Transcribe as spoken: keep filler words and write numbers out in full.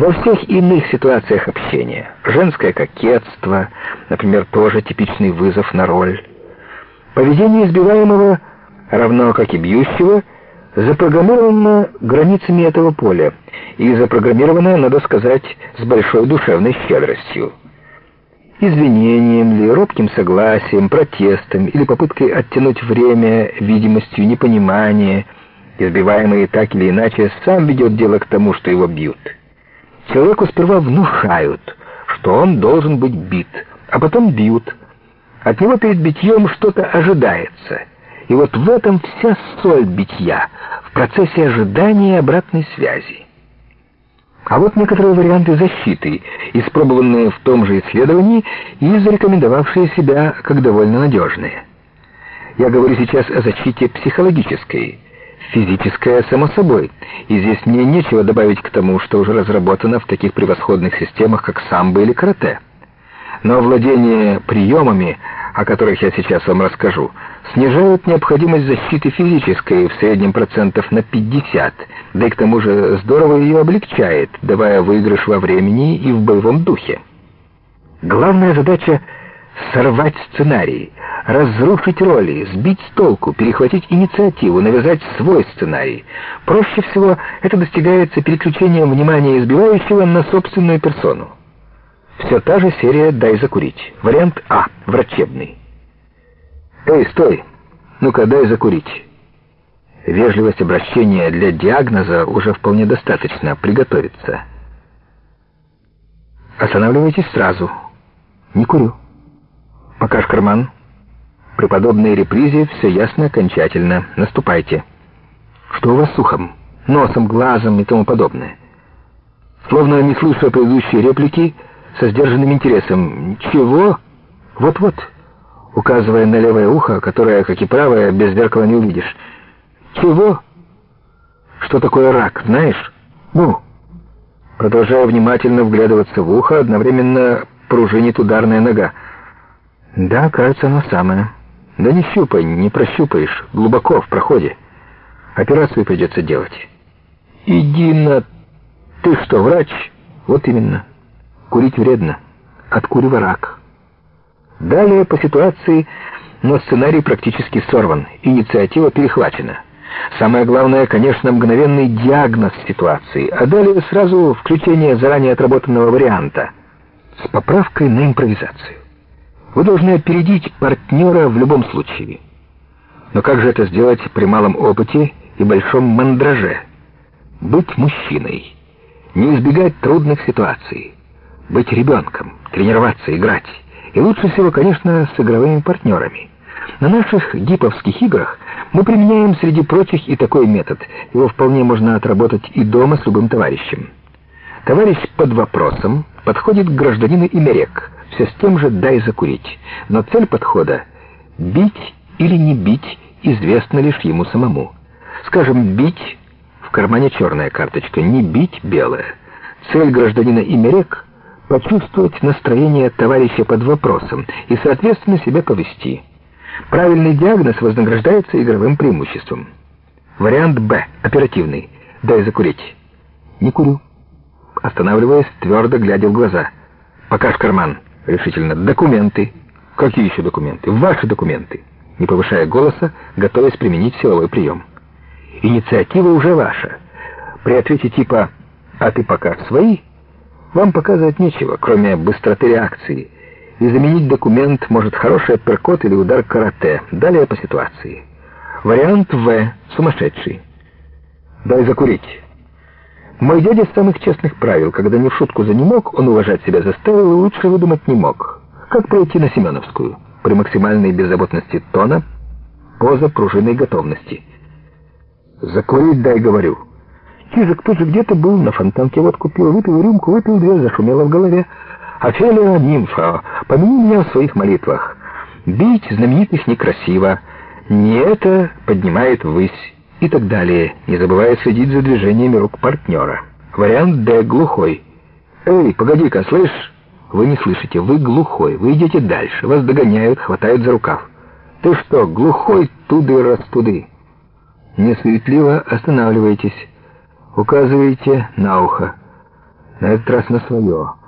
Во всех иных ситуациях общения, женское кокетство, например, тоже типичный вызов на роль, поведение избиваемого, равно как и бьющего, запрограммировано границами этого поля, и запрограммировано, надо сказать, с большой душевной щедростью. Извинением ли, робким согласием, протестом или попыткой оттянуть время видимостью непонимания, избиваемый так или иначе сам ведет дело к тому, что его бьют. Человеку сперва внушают, что он должен быть бит, а потом бьют. От него перед битьем что-то ожидается. И вот в этом вся соль битья, в процессе ожидания обратной связи. А вот некоторые варианты защиты, испробованные в том же исследовании и зарекомендовавшие себя как довольно надежные. Я говорю сейчас о защите психологической. Физическое, само собой, и здесь мне нечего добавить к тому, что уже разработано в таких превосходных системах, как самбо или карате. Но владение приемами, о которых я сейчас вам расскажу, снижают необходимость защиты физической в среднем процентов на пятьдесят, да и к тому же здорово ее облегчает, давая выигрыш во времени и в боевом духе. Главная задача — сорвать сценарий, разрушить роли, сбить с толку, перехватить инициативу, навязать свой сценарий. Проще всего это достигается переключением внимания избивающего на собственную персону. Все та же серия «Дай закурить». Вариант А, врачебный. «Эй, стой! Ну-ка, дай закурить». Вежливость обращения для диагноза уже вполне достаточно. Приготовиться. Останавливайтесь сразу. Не курю. Покаж карман. При подобной репризе все ясно окончательно. Наступайте. Что у вас с ухом, носом, глазом и тому подобное? Словно не слыша предыдущие реплики, со сдержанным интересом. Чего? Вот-вот, указывая на левое ухо, которое, как и правое, без зеркала не увидишь. Чего? Что такое рак, знаешь? Ну? Продолжая внимательно вглядываться в ухо, одновременно пружинит ударная нога. Да, кажется, оно самое. Да не щупай, не прощупаешь, глубоко в проходе. Операцию придется делать. Иди на... Ты что, врач? Вот именно. Курить вредно. Откуривай рак. Далее по ситуации, но сценарий практически сорван, инициатива перехвачена. Самое главное, конечно, мгновенный диагноз ситуации, а далее сразу включение заранее отработанного варианта с поправкой на импровизацию. Вы должны опередить партнера в любом случае. Но как же это сделать при малом опыте и большом мандраже? Быть мужчиной, не избегать трудных ситуаций, быть ребенком, тренироваться, играть. И лучше всего, конечно, с игровыми партнерами. На наших гиповских играх мы применяем, среди прочих, и такой метод. Его вполне можно отработать и дома с любым товарищем. Товарищ под вопросом подходит к гражданину Имерек, все с тем же «дай закурить». Но цель подхода — бить или не бить известна лишь ему самому. Скажем, бить — в кармане черная карточка, не бить — белая. Цель гражданина Имерек — почувствовать настроение товарища под вопросом и, соответственно, себя повести. Правильный диагноз вознаграждается игровым преимуществом. Вариант Б, оперативный. «Дай закурить». Не курю. Останавливаясь, твердо глядя в глаза. «Покаж карман». Решительно. «Документы». «Какие еще документы?» «Ваши документы». Не повышая голоса, готовясь применить силовой прием. Инициатива уже ваша. При ответе типа «а ты покаж свои» вам показывать нечего, кроме быстроты реакции. И заменить документ может хороший апперкот или удар карате. Далее по ситуации. Вариант В. Сумасшедший. «Дай закурить». Мой дядя с самых честных правил, когда не в шутку занемог, он уважать себя заставил и лучше выдумать не мог. Как пройти на Семеновскую? При максимальной беззаботности тона, поза пружинной готовности. «Закурить дай, говорю». Чижик тут же где-то был, на фонтанке водку пил, выпил рюмку, выпил две, зашумело в голове. «Офелия, нимфа, помяни меня в своих молитвах. Бить знаменитых некрасиво. Не это поднимает ввысь». И так далее, не забывая следить за движениями рук партнера. Вариант Д. Глухой. «Эй, погоди-ка, слышь?» Вы не слышите, вы глухой, вы идете дальше, вас догоняют, хватают за рукав. «Ты что, глухой, туды-растуды?» Несуетливо останавливаетесь, указываете на ухо. На этот раз на свое.